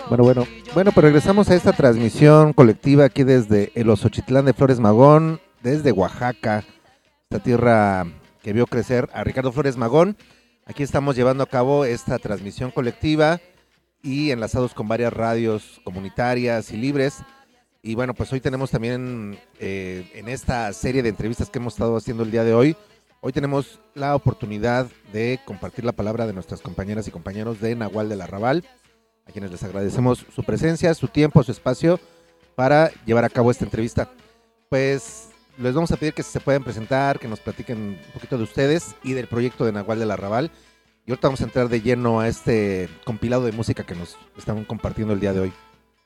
Bueno, pues regresamos a esta transmisión colectiva aquí desde el Osochitlán de Flores Magón, desde Oaxaca, esta tierra que vio crecer a Ricardo Flores Magón. Aquí estamos llevando a cabo esta transmisión colectiva y enlazados con varias radios comunitarias y libres. Y bueno, pues hoy tenemos también en esta serie de entrevistas que hemos estado haciendo el día de hoy, hoy tenemos la oportunidad de compartir la palabra de nuestras compañeras y compañeros de Nahual del Arrabal, a quienes les agradecemos su presencia, su tiempo, su espacio para llevar a cabo esta entrevista. Pues les vamos a pedir que se puedan presentar, que nos platiquen un poquito de ustedes y del proyecto de Nahual del Arrabal. Y ahorita vamos a entrar de lleno a este compilado de música que nos están compartiendo el día de hoy.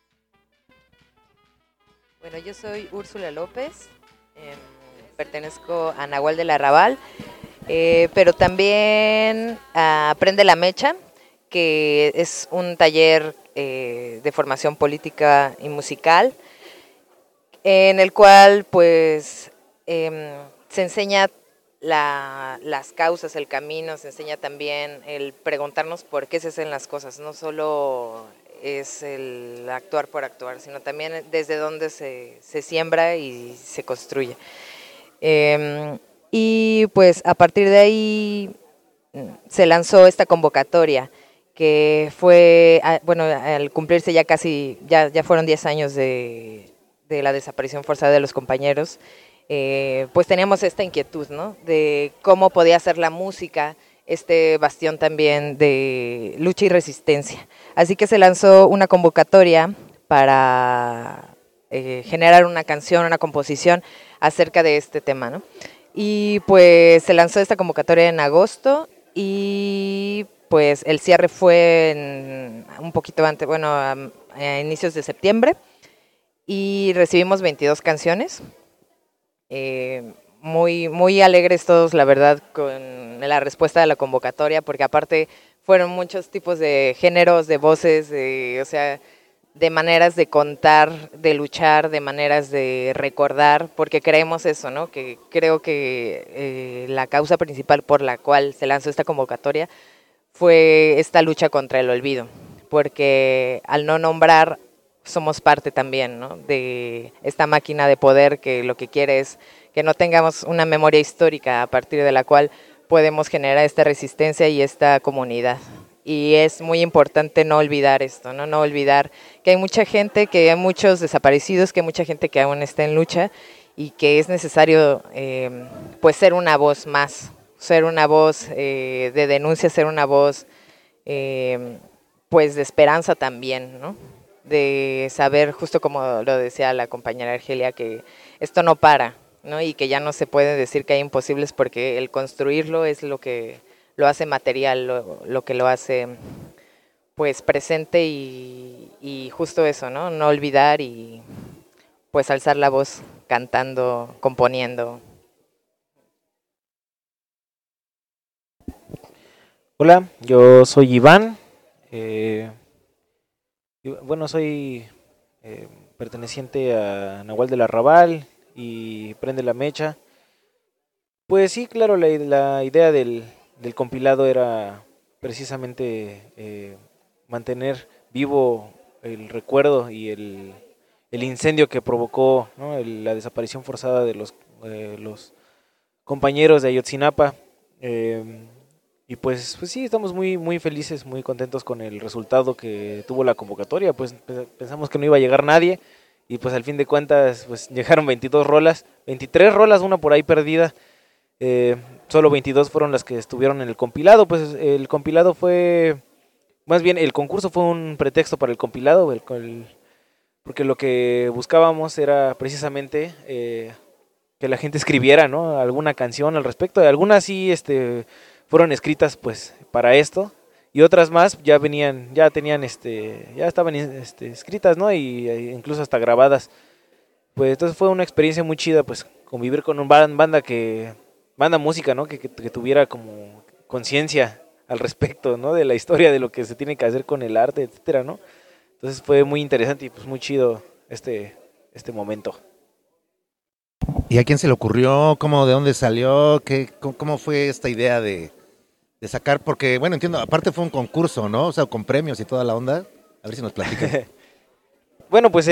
Bueno, yo soy Úrsula López, pertenezco a Nahual del Arrabal, pero también a Prende la Mecha, que es un taller de formación política y musical, en el cual pues se enseña las causas, el camino, se enseña también el preguntarnos por qué se hacen las cosas, no solo es el actuar por actuar, sino también desde dónde se siembra y se construye. Y pues a partir de ahí se lanzó esta convocatoria, que fue, bueno, al cumplirse ya casi, ya fueron 10 años de la desaparición forzada de los compañeros, pues teníamos esta inquietud, ¿no?, de cómo podía ser la música este bastión también de lucha y resistencia. Así que se lanzó una convocatoria para generar una canción, una composición acerca de este tema, ¿no? Y pues se lanzó esta convocatoria en agosto y pues el cierre fue un poquito antes, bueno, a inicios de septiembre, y recibimos 22 canciones. Muy alegres todos, la verdad, con la respuesta de la convocatoria, porque aparte fueron muchos tipos de géneros, de voces, o sea, de maneras de contar, de luchar, de maneras de recordar, porque creemos eso, ¿no? Que creo que la causa principal por la cual se lanzó esta convocatoria fue esta lucha contra el olvido, porque al no nombrar somos parte también, ¿no?, de esta máquina de poder que lo que quiere es que no tengamos una memoria histórica a partir de la cual podemos generar esta resistencia y esta comunidad. Y es muy importante no olvidar esto, no olvidar que hay mucha gente, que hay muchos desaparecidos, que hay mucha gente que aún está en lucha y que es necesario pues ser una voz más, ser una voz de denuncia, ser una voz pues de esperanza también, ¿no?, de saber, justo como lo decía la compañera Argelia, que esto no para, ¿no?, y que ya no se puede decir que hay imposibles, porque el construirlo es lo que lo hace material, lo que lo hace pues presente y justo eso, ¿no?, no olvidar y pues alzar la voz cantando, componiendo. Hola, yo soy Iván. Bueno, soy perteneciente a Nahual del Arrabal y Prende la Mecha. Pues sí, claro, la idea del compilado era precisamente mantener vivo el recuerdo y el incendio que provocó, ¿no?, la desaparición forzada de los compañeros de Ayotzinapa. Y pues sí, estamos muy felices, muy contentos con el resultado que tuvo la convocatoria. Pues pensamos que no iba a llegar nadie y pues al fin de cuentas pues llegaron 22 rolas, 23 rolas, una por ahí perdida. Solo 22 fueron las que estuvieron en el compilado. Pues el compilado fue, más bien el concurso fue un pretexto para el compilado, porque lo que buscábamos era precisamente que la gente escribiera, ¿no?, alguna canción al respecto. Algunas sí fueron escritas pues para esto, y otras más ya tenían ya estaban escritas, ¿no?, y incluso hasta grabadas. Pues entonces fue una experiencia muy chida, pues convivir con una banda música, ¿no?, que tuviera como conciencia al respecto, ¿no?, de la historia, de lo que se tiene que hacer con el arte, etcétera, ¿no? Entonces fue muy interesante y pues muy chido este momento. ¿Y a quién se le ocurrió? ¿De dónde salió? ¿Cómo fue esta idea de sacar? Porque, bueno, entiendo, aparte fue un concurso, ¿no? O sea, con premios y toda la onda. A ver si nos platican. Bueno, pues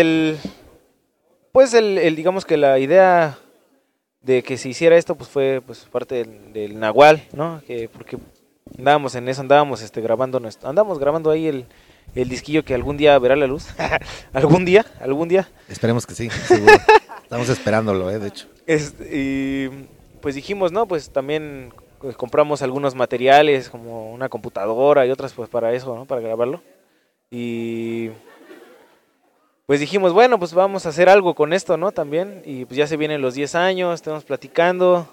digamos que la idea de que se hiciera esto pues fue pues parte del Nahual, ¿no? Porque andábamos en eso, andábamos grabando ahí el disquillo que algún día verá la luz. algún día. Esperemos que sí, seguro. Estamos esperándolo, de hecho. Y pues dijimos, no, pues también pues, compramos algunos materiales como una computadora y otras pues para eso, ¿no? Para grabarlo. Y pues dijimos, bueno, pues vamos a hacer algo con esto, ¿no? También. Y pues ya se vienen los 10 años, estamos platicando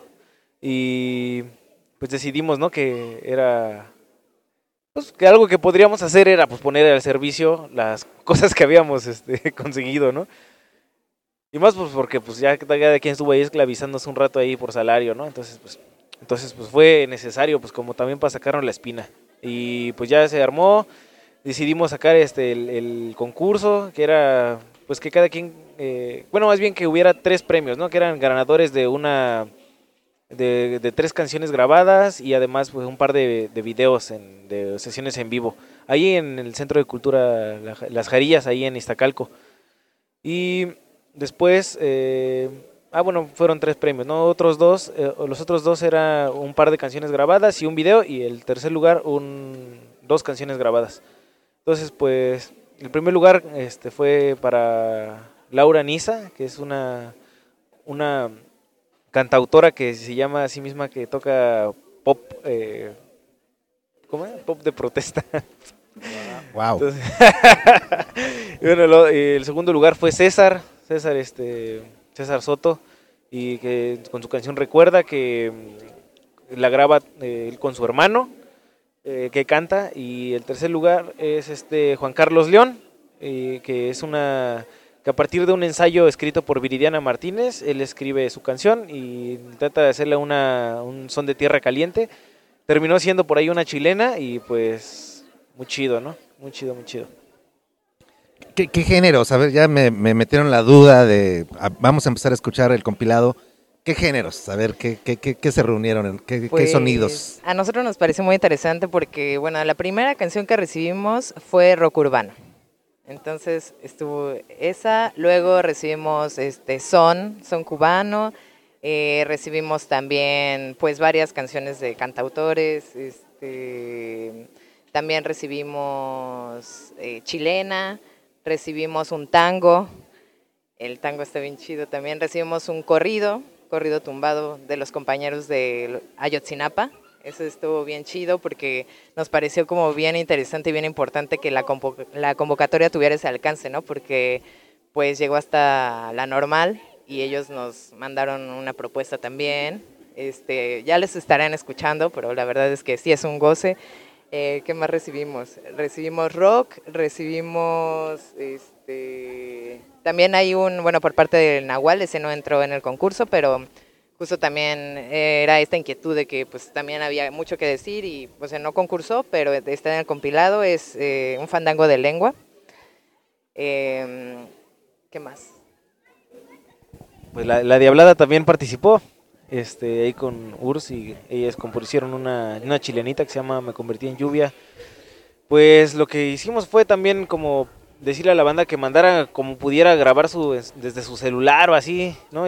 y pues decidimos, ¿no? Que era, pues que algo que podríamos hacer era pues poner al servicio las cosas que habíamos conseguido, ¿no? Y más pues porque pues ya cada quien estuvo ahí esclavizándose un rato ahí por salario, ¿no? Entonces pues fue necesario pues como también para sacarnos la espina. Y pues ya se armó, decidimos sacar el concurso, que era pues que cada quien, bueno más bien que hubiera 3 premios, ¿no? Que eran ganadores de de 3 canciones grabadas y además pues un par de videos de sesiones en vivo. Ahí en el Centro de Cultura Las Jarillas, ahí en Iztacalco. Y después, bueno, fueron 3 premios, ¿no? Los otros dos era un par de canciones grabadas y un video, y el tercer lugar 2 canciones grabadas. Entonces, pues, el primer lugar fue para Laura Niza, que es una cantautora que se llama a sí misma, que toca pop, ¿cómo es? Pop de protesta. Wow. Entonces, y bueno, el segundo lugar fue César Soto, y que con su canción Recuerda, que la graba él con su hermano, que canta. Y el tercer lugar es Juan Carlos León, que es que a partir de un ensayo escrito por Viridiana Martínez, él escribe su canción y trata de hacerle un son de tierra caliente. Terminó siendo por ahí una chilena y pues muy chido, ¿no? Muy chido. ¿Qué géneros? A ver, ya me metieron la duda de... Vamos a empezar a escuchar el compilado. ¿Qué géneros? A ver, ¿qué se reunieron? ¿Qué sonidos? A nosotros nos pareció muy interesante porque, bueno, la primera canción que recibimos fue rock urbano. Entonces estuvo esa, luego recibimos son cubano, recibimos también pues varias canciones de cantautores, también recibimos chilena, recibimos un tango, el tango está bien chido también, recibimos un corrido tumbado de los compañeros de Ayotzinapa. Eso estuvo bien chido porque nos pareció como bien interesante y bien importante que la convocatoria tuviera ese alcance, ¿no? Porque pues llegó hasta La Normal y ellos nos mandaron una propuesta también. Ya les estarán escuchando, pero la verdad es que sí es un goce. ¿Qué más recibimos? Recibimos rock, recibimos también hay bueno, por parte del Nahual, ese no entró en el concurso, pero justo también era esta inquietud de que pues también había mucho que decir y pues no concursó, pero está en el compilado, es un fandango de lengua. ¿Qué más? Pues la Diablada también participó, ahí con Urs, y ellas compusieron una chilenita que se llama Me Convertí en Lluvia. Pues lo que hicimos fue también como decirle a la banda que mandara como pudiera grabar desde su celular o así, ¿no?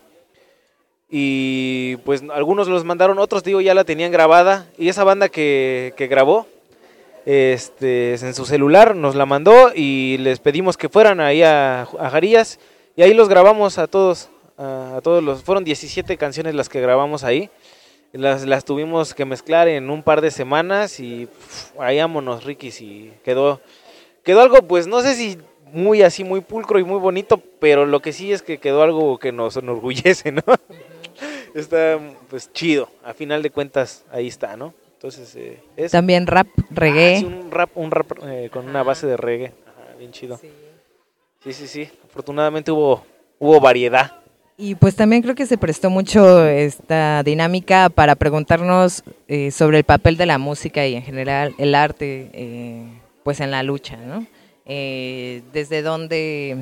Y pues algunos los mandaron, otros digo ya la tenían grabada, y esa banda que grabó en su celular nos la mandó y les pedimos que fueran ahí a Jarillas, y ahí los grabamos a todos fueron 17 canciones las que grabamos ahí, las tuvimos que mezclar en un par de semanas y ahí vámonos Rikis, y quedó algo, pues no sé si muy así, muy pulcro y muy bonito, pero lo que sí es que quedó algo que nos enorgullece, ¿no? Está pues chido, a final de cuentas ahí está, ¿no? Entonces también rap, reggae. Sí, un rap con una base de reggae. Ajá, bien chido. Sí. Afortunadamente hubo variedad. Y pues también creo que se prestó mucho esta dinámica para preguntarnos sobre el papel de la música y en general el arte pues en la lucha, ¿no? Desde dónde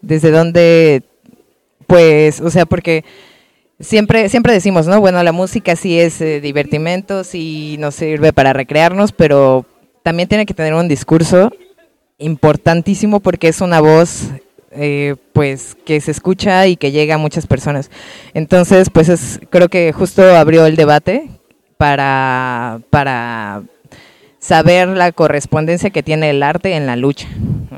pues, o sea, porque siempre decimos, ¿no? Bueno, la música sí es divertimento, sí nos sirve para recrearnos, pero también tiene que tener un discurso importantísimo porque es una voz pues que se escucha y que llega a muchas personas. Entonces, pues creo que justo abrió el debate para saber la correspondencia que tiene el arte en la lucha, ¿no?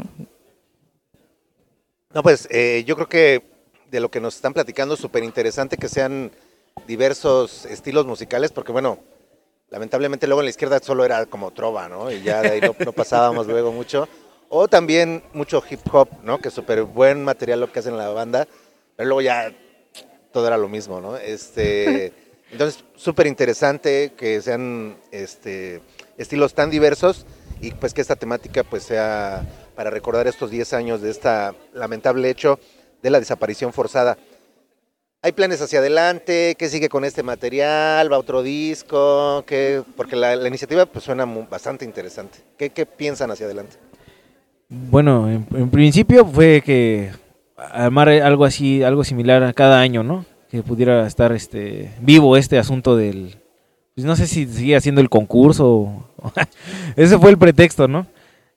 No, pues yo creo que de lo que nos están platicando, súper interesante que sean diversos estilos musicales, porque bueno, lamentablemente luego en la izquierda solo era como trova, ¿no? Y ya de ahí no pasábamos luego mucho. O también mucho hip hop, ¿no? Que es súper buen material lo que hacen en la banda, pero luego ya todo era lo mismo, ¿no? Entonces, súper interesante que sean estilos tan diversos y pues que esta temática pues sea para recordar estos 10 años de este lamentable hecho de la desaparición forzada. ¿Hay planes hacia adelante? ¿Qué sigue con este material? ¿Va otro disco? Porque la iniciativa pues suena bastante interesante. ¿Qué piensan hacia adelante? Bueno, en principio fue que armar algo así, algo similar a cada año, ¿no? Que pudiera estar vivo este asunto del... Pues no sé si sigue haciendo el concurso. Ese fue el pretexto, ¿no?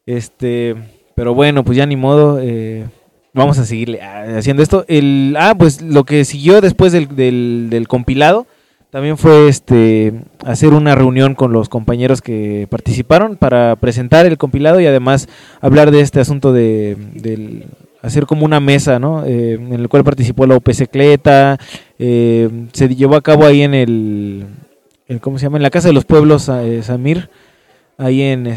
Pero bueno, pues ya ni modo. Vamos a seguirle haciendo esto. Pues lo que siguió después del compilado también fue hacer una reunión con los compañeros que participaron para presentar el compilado y además hablar de este asunto de hacer como una mesa, ¿no? En el cual participó la Opecicleta. Se llevó a cabo ahí en ¿cómo se llama? En la Casa de los Pueblos Samir, ahí en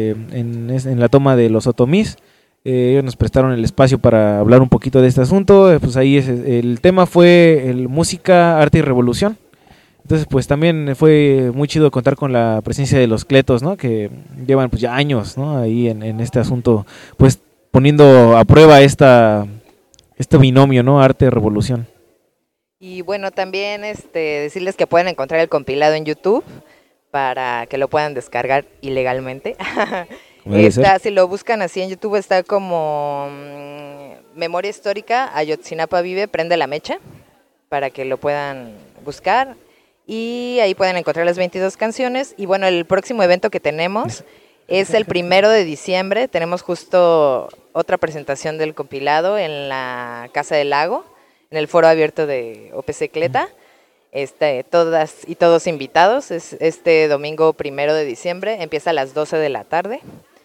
la toma de los Otomís. Ellos nos prestaron el espacio para hablar un poquito de este asunto. Pues ahí el tema fue música, arte y revolución. Entonces pues también fue muy chido contar con la presencia de los Cletos, ¿no? Que llevan pues ya años, ¿no? Ahí en este asunto, pues poniendo a prueba este binomio, ¿no? Arte-revolución. Y bueno, también decirles que pueden encontrar el compilado en YouTube para que lo puedan descargar ilegalmente. Si lo buscan así en YouTube, está como Memoria Histórica, Ayotzinapa Vive, Prende la Mecha, para que lo puedan buscar. Y ahí pueden encontrar las 22 canciones. Y bueno, el próximo evento que tenemos es el 1 de diciembre. Tenemos justo otra presentación del compilado en la Casa del Lago, en el foro abierto de Opecicleta. Todas y todos invitados. Es este domingo 1 de diciembre. Empieza a las 12 de la tarde.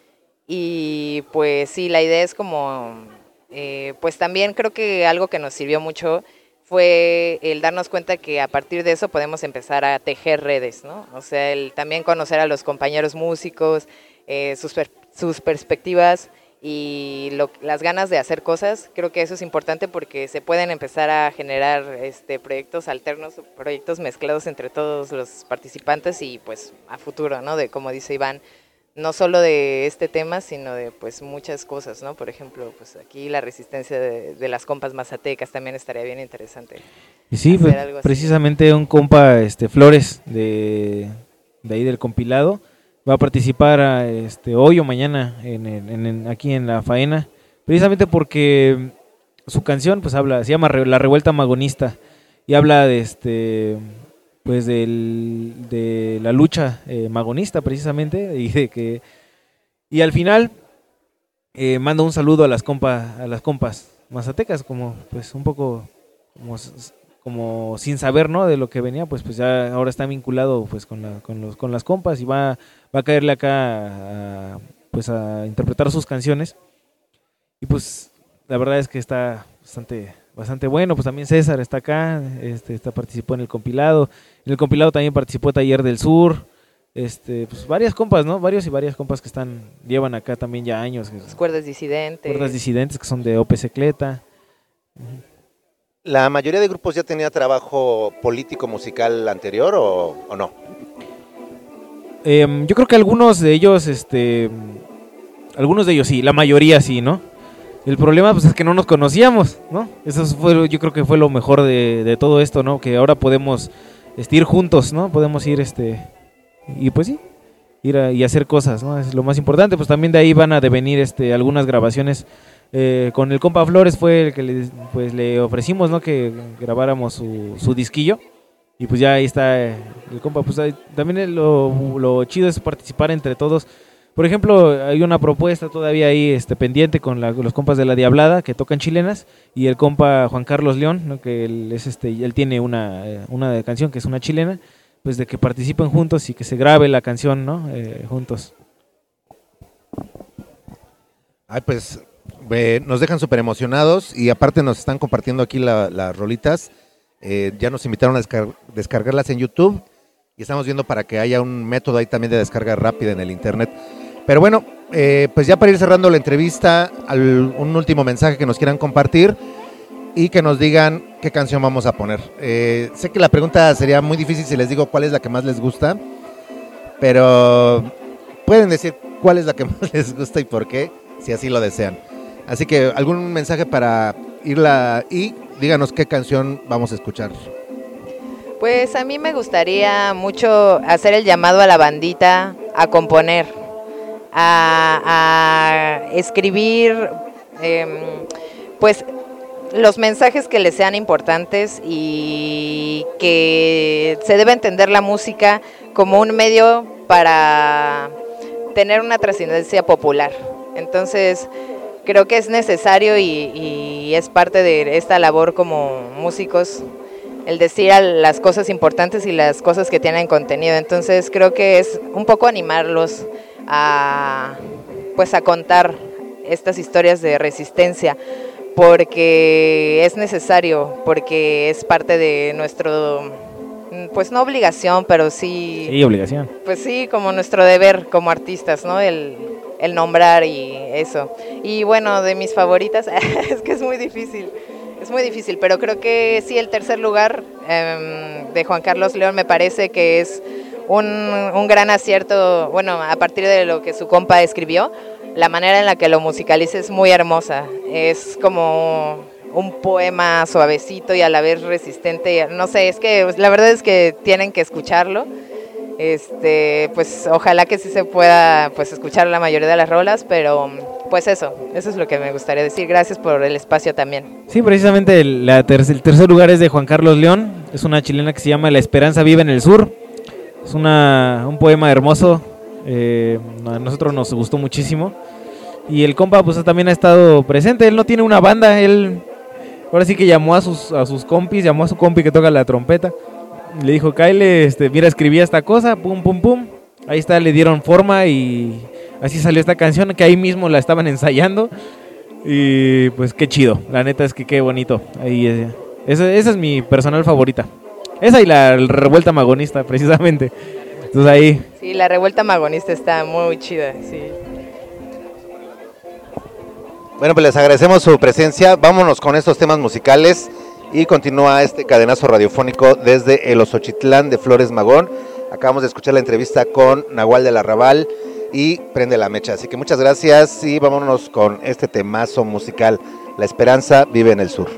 Y pues sí, la idea es como, pues también creo que algo que nos sirvió mucho fue el darnos cuenta que a partir de eso podemos empezar a tejer redes, ¿no? O sea, el también conocer a los compañeros músicos, sus perspectivas y las ganas de hacer cosas. Creo que eso es importante porque se pueden empezar a generar proyectos alternos, proyectos mezclados entre todos los participantes y pues a futuro, ¿no? De como dice Iván, no solo de este tema, sino de pues muchas cosas, ¿no? Por ejemplo, pues aquí la resistencia de las compas mazatecas también estaría bien interesante. Y sí, pues, precisamente un compa, Flores, de ahí del compilado, va a participar hoy o mañana aquí en La Faena, precisamente porque su canción pues se llama La Revuelta Magonista y habla de pues de la lucha magonista precisamente y al final manda un saludo a las compas mazatecas, como pues un poco como sin saber, ¿no? De lo que venía, pues ya ahora está vinculado pues con las compas y va a caerle acá a interpretar sus canciones y pues la verdad es que está bastante bueno. Pues también César está acá, participó en el compilado. En el compilado también participó Taller del Sur, pues varias compas, ¿no? Varias compas que llevan acá también ya años. Las Cuerdas Disidentes. Cuerdas Disidentes, que son de Opecicleta. ¿La mayoría de grupos ya tenía trabajo político musical anterior o no? Yo creo que algunos de ellos sí, la mayoría sí, ¿no? El problema pues es que no nos conocíamos, ¿no? Eso yo creo que fue lo mejor de todo esto, ¿no? Que ahora podemos ir juntos, ¿no? Podemos ir y pues sí, ir y hacer cosas, ¿no? Es lo más importante. Pues también de ahí van a devenir algunas grabaciones. Con el compa Flores fue el que le ofrecimos, ¿no? Que grabáramos su disquillo. Y pues ya ahí está el compa. Pues ahí, también lo chido es participar entre todos. Por ejemplo, hay una propuesta todavía ahí pendiente con los compas de La Diablada que tocan chilenas y el compa Juan Carlos León, ¿no? Que él tiene una canción que es una chilena, pues de que participen juntos y que se grabe la canción, ¿no? Juntos. Ay, pues nos dejan súper emocionados y aparte nos están compartiendo aquí las rolitas. Ya nos invitaron a descargarlas en YouTube y estamos viendo para que haya un método ahí también de descarga rápida en el internet. Pero bueno, pues ya para ir cerrando la entrevista, un último mensaje que nos quieran compartir y que nos digan qué canción vamos a poner. Sé que la pregunta sería muy difícil si les digo cuál es la que más les gusta, pero pueden decir cuál es la que más les gusta y por qué, si así lo desean. Así que algún mensaje para irla y díganos qué canción vamos a escuchar. Pues a mí me gustaría mucho hacer el llamado a la bandita a componer, a escribir, pues los mensajes que les sean importantes y que se debe entender la música como un medio para tener una trascendencia popular. Entonces creo que es necesario y es parte de esta labor como músicos el decir a las cosas importantes y las cosas que tienen contenido. Entonces creo que es un poco animarlos a contar estas historias de resistencia, porque es necesario, porque es parte de nuestro, pues no obligación, pero sí... Sí, obligación. Pues sí, como nuestro deber como artistas, ¿no? El nombrar y eso. Y bueno, de mis favoritas, es que es muy difícil, pero creo que sí, el tercer lugar de Juan Carlos León me parece que es un gran acierto, bueno, a partir de lo que su compa escribió, la manera en la que lo musicaliza es muy hermosa, es como un poema suavecito y a la vez resistente, no sé, es que la verdad es que tienen que escucharlo. Pues ojalá que sí se pueda pues escuchar la mayoría de las rolas, pero pues eso es lo que me gustaría decir. Gracias por el espacio también. Sí, precisamente el tercer lugar es de Juan Carlos León, es una chilena que se llama La Esperanza Vive en el Sur, es un poema hermoso, a nosotros nos gustó muchísimo y el compa pues también ha estado presente, él no tiene una banda, él ahora sí que llamó a sus compis, llamó a su compi que toca la trompeta. Le dijo, Kyle, mira, escribí esta cosa, pum, pum, pum. Ahí está, le dieron forma y así salió esta canción que ahí mismo la estaban ensayando. Y pues qué chido, la neta es que qué bonito. Ahí, esa es mi personal favorita. Esa y la Revuelta Magonista, precisamente. Entonces ahí... Sí, la Revuelta Magonista está muy chida, sí. Bueno, pues les agradecemos su presencia. Vámonos con estos temas musicales. Y continúa este cadenazo radiofónico desde el Osochitlán de Flores Magón. Acabamos de escuchar la entrevista con Nahual del Arrabal y Prende la Mecha. Así que muchas gracias y vámonos con este temazo musical. La Esperanza Vive en el Sur.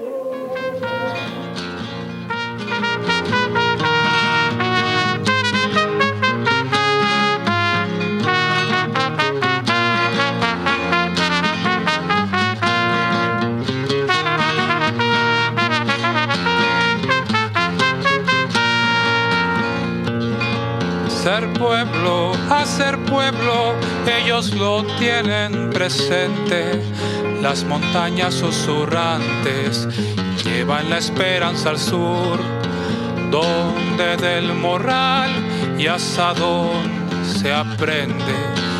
Ser pueblo, ellos lo tienen presente. Las montañas susurrantes llevan la esperanza al sur, donde del morral y asadón se aprende.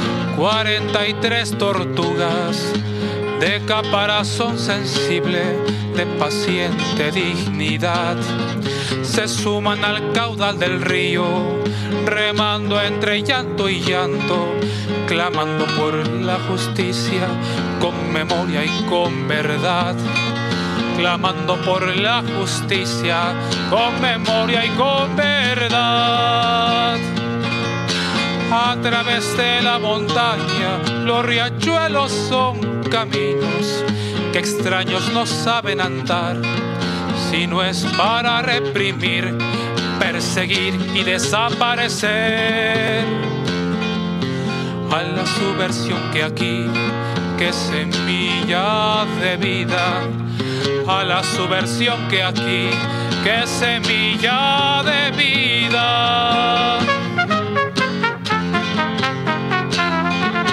43 tortugas de caparazón sensible, de paciente dignidad, se suman al caudal del río, remando entre llanto y llanto, clamando por la justicia, con memoria y con verdad. Clamando por la justicia, con memoria y con verdad. A través de la montaña, los riachuelos son caminos que extraños no saben andar, si no es para reprimir, perseguir y desaparecer a la subversión que aquí, que es semilla de vida, a la subversión que aquí, que es semilla de vida.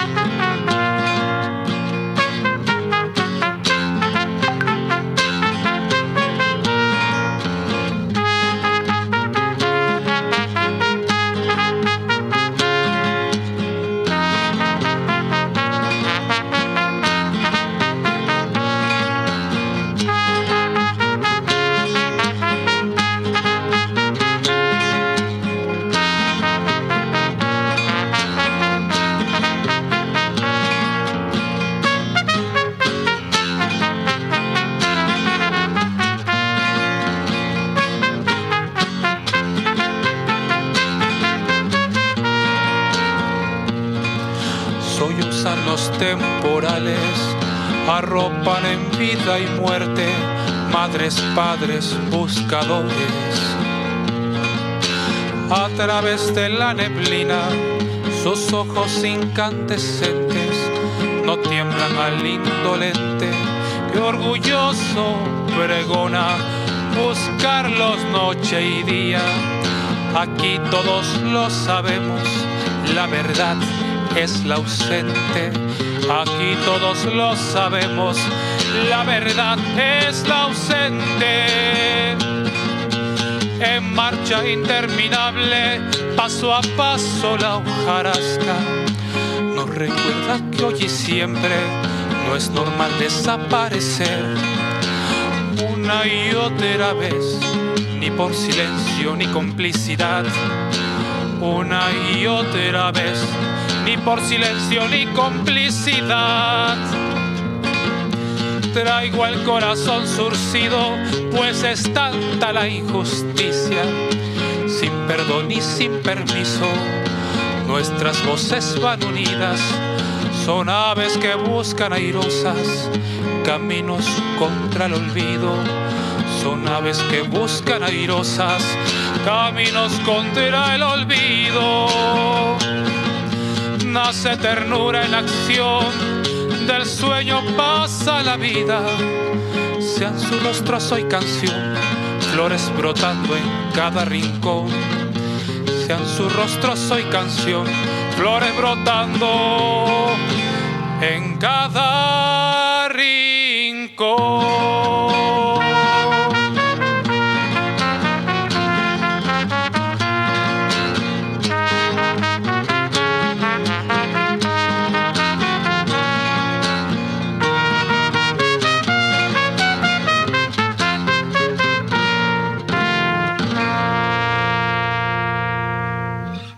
arropan en vida y muerte madres, padres, buscadores. A través de la neblina, sus ojos incandescentes no tiemblan al indolente que orgulloso pregona buscarlos noche y día. Aquí todos lo sabemos, la verdad es la ausente. Aquí todos lo sabemos, la verdad es la ausente. En marcha interminable, paso a paso la hojarasca nos recuerda que hoy y siempre no es normal desaparecer una y otra vez, ni por silencio ni complicidad. Una y otra vez, ni por silencio ni complicidad. Traigo el corazón surcido, pues es tanta la injusticia. Sin perdón y sin permiso, nuestras voces van unidas. Son aves que buscan airosas caminos contra el olvido. Son aves que buscan airosas caminos contra el olvido. Nace ternura en acción, del sueño pasa la vida. Sean sus rostros hoy canción, flores brotando en cada rincón. Sean sus rostros hoy canción, flores brotando en cada